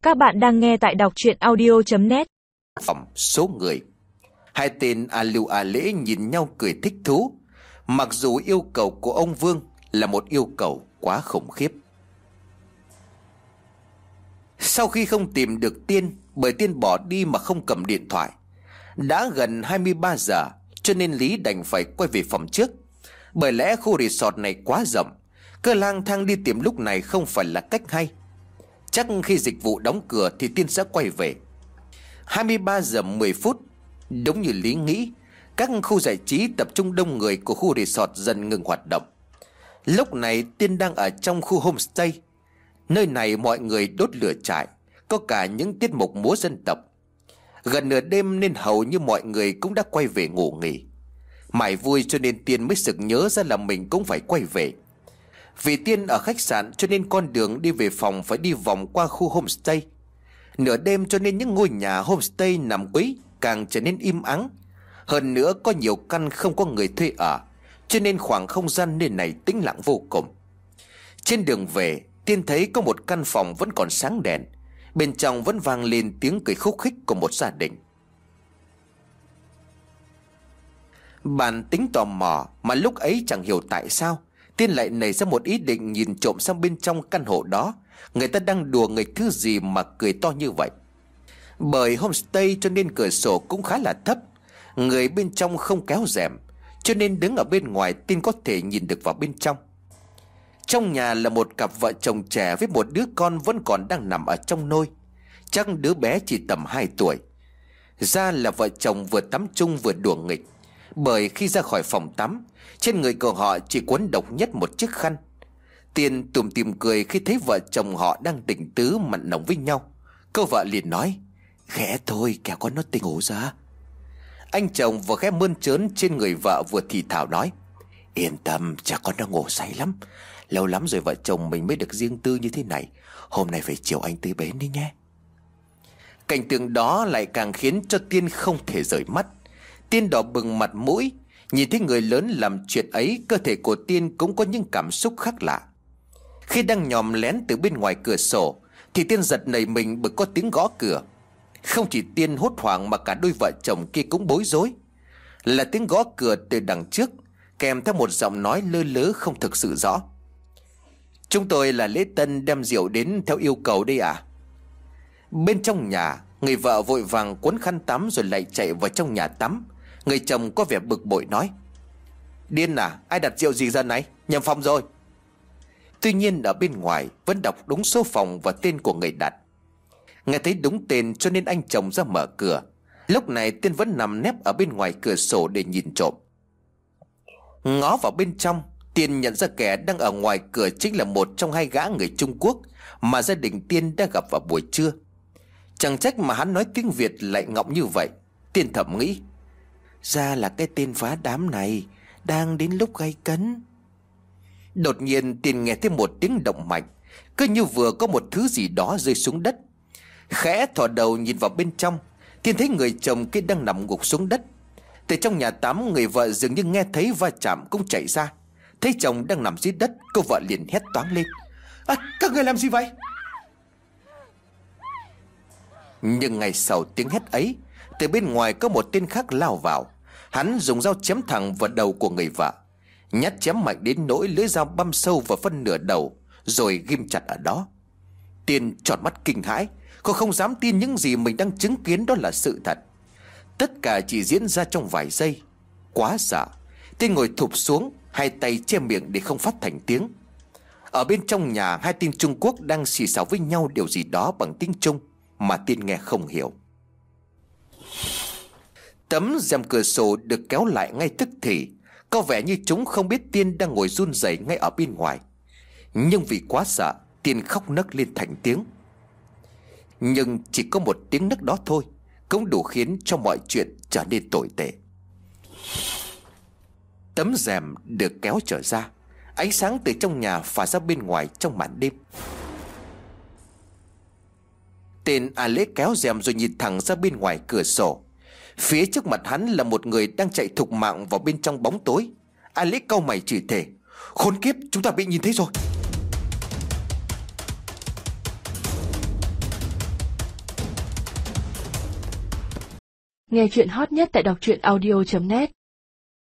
Các bạn đang nghe tại đọc truyện audio.net. Phòng số người. Hai tên A Lưu A Lễ nhìn nhau cười thích thú. Mặc dù yêu cầu của ông Vương là một yêu cầu quá khủng khiếp. Sau khi không tìm được Tiên, bởi Tiên bỏ đi mà không cầm điện thoại, đã gần 23 giờ, cho nên Lý đành phải quay về phòng trước. Bởi lẽ khu resort này quá rộng, cứ lang thang đi tìm lúc này không phải là cách hay. Chắc khi dịch vụ đóng cửa thì Tiên sẽ quay về. 23 giờ 10 phút, đúng như Lý nghĩ, các khu giải trí tập trung đông người của khu resort dần ngừng hoạt động. Lúc này Tiên đang ở trong khu homestay. Nơi này mọi người đốt lửa trại, có cả những tiết mục múa dân tộc. Gần nửa đêm nên hầu như mọi người cũng đã quay về ngủ nghỉ. Mải vui cho nên Tiên mới sực nhớ ra là mình cũng phải quay về. Vì Tiên ở khách sạn cho nên con đường đi về phòng phải đi vòng qua khu homestay. Nửa đêm cho nên những ngôi nhà homestay nằm cuối càng trở nên im ắng. Hơn nữa có nhiều căn không có người thuê ở, cho nên khoảng không gian nơi này tĩnh lặng vô cùng. Trên đường về, Tiên thấy có một căn phòng vẫn còn sáng đèn. Bên trong vẫn vang lên tiếng cười khúc khích của một gia đình. Bản tính tò mò mà lúc ấy chẳng hiểu tại sao Tiên lại nảy ra một ý định nhìn trộm sang bên trong căn hộ đó, người ta đang đùa nghịch thứ gì mà cười to như vậy. Bởi homestay cho nên cửa sổ cũng khá là thấp, người bên trong không kéo rèm, cho nên đứng ở bên ngoài Tiên có thể nhìn được vào bên trong. Trong nhà là một cặp vợ chồng trẻ với một đứa con vẫn còn đang nằm ở trong nôi. Chắc đứa bé chỉ tầm 2 tuổi. Ra là vợ chồng vừa tắm chung vừa đùa nghịch. Bởi khi ra khỏi phòng tắm, trên người của họ chỉ quấn độc nhất một chiếc khăn. Tiên tủm tỉm cười khi thấy vợ chồng họ đang tình tứ mặn nồng với nhau. Cô vợ liền nói: "Khẽ thôi, kẻo con nó tỉnh ngủ ra." Anh chồng vừa khẽ mơn trớn trên người vợ vừa thì thào nói: "Yên tâm, cha con đang ngủ say lắm. Lâu lắm rồi vợ chồng mình mới được riêng tư như thế này. Hôm nay phải chiều anh tới bến đi nhé." Cảnh tượng đó lại càng khiến cho Tiên không thể rời mắt. Tiên đỏ bừng mặt mũi. Nhìn thấy người lớn làm chuyện ấy, cơ thể của Tiên cũng có những cảm xúc khác lạ. Khi đang nhòm lén từ bên ngoài cửa sổ thì Tiên giật nảy mình bởi có tiếng gõ cửa. Không chỉ Tiên hốt hoảng mà cả đôi vợ chồng kia cũng bối rối. Là tiếng gõ cửa từ đằng trước, kèm theo một giọng nói lơ lớ không thực sự rõ: "Chúng tôi là lễ tân đem rượu đến theo yêu cầu đây à?" Bên trong nhà, người vợ vội vàng cuốn khăn tắm rồi lại chạy vào trong nhà tắm. Người chồng có vẻ bực bội nói: "Điên à, ai đặt rượu gì ra này, nhầm phòng rồi." Tuy nhiên ở bên ngoài vẫn đọc đúng số phòng và tên của người đặt. Nghe thấy đúng tên cho nên anh chồng ra mở cửa. Lúc này Tiên vẫn nằm nép ở bên ngoài cửa sổ để nhìn trộm. Ngó vào bên trong, Tiên nhận ra kẻ đang ở ngoài cửa chính là một trong hai gã người Trung Quốc mà gia đình Tiên đã gặp vào buổi trưa. Chẳng trách mà hắn nói tiếng Việt lại ngọng như vậy. Tiên thầm nghĩ: ra là cái tên phá đám này đang đến lúc gay cấn. Đột nhiên Tiên nghe thấy một tiếng động mạnh, cứ như vừa có một thứ gì đó rơi xuống đất. Khẽ thò đầu nhìn vào bên trong, Tiên thấy người chồng kia đang nằm gục xuống đất. Từ trong nhà tắm, người vợ dường như nghe thấy va chạm cũng chạy ra. Thấy chồng đang nằm dưới đất, cô vợ liền hét toáng lên: "Các người làm gì vậy?" Nhưng ngay sau tiếng hét ấy, từ bên ngoài có một tên khác lao vào. Hắn dùng dao chém thẳng vào đầu của người vợ. Nhát chém mạnh đến nỗi lưỡi dao băm sâu vào phân nửa đầu, rồi ghim chặt ở đó. Tiên tròn mắt kinh hãi, cô không dám tin những gì mình đang chứng kiến đó là sự thật. Tất cả chỉ diễn ra trong vài giây. Quá sợ, Tiên ngồi thụp xuống, hai tay che miệng để không phát thành tiếng. Ở bên trong nhà, hai tên Trung Quốc đang xì xào với nhau điều gì đó bằng tiếng Trung mà Tiên nghe không hiểu. Tấm rèm cửa sổ được kéo lại ngay tức thì, có vẻ như chúng không biết Tiên đang ngồi run rẩy ngay ở bên ngoài. Nhưng vì quá sợ, Tiên khóc nấc lên thành tiếng. Nhưng chỉ có một tiếng nấc đó thôi cũng đủ khiến cho mọi chuyện trở nên tồi tệ. Tấm rèm được kéo trở ra, ánh sáng từ trong nhà phả ra bên ngoài trong màn đêm. Tên A Lễ kéo rèm rồi nhìn thẳng ra bên ngoài cửa sổ. Phía trước mặt hắn là một người đang chạy thục mạng vào bên trong bóng tối. A Lễ cau mày chửi thề: "Khốn kiếp, chúng ta bị nhìn thấy rồi." Nghe chuyện hot nhất tại đọc truyện audio.net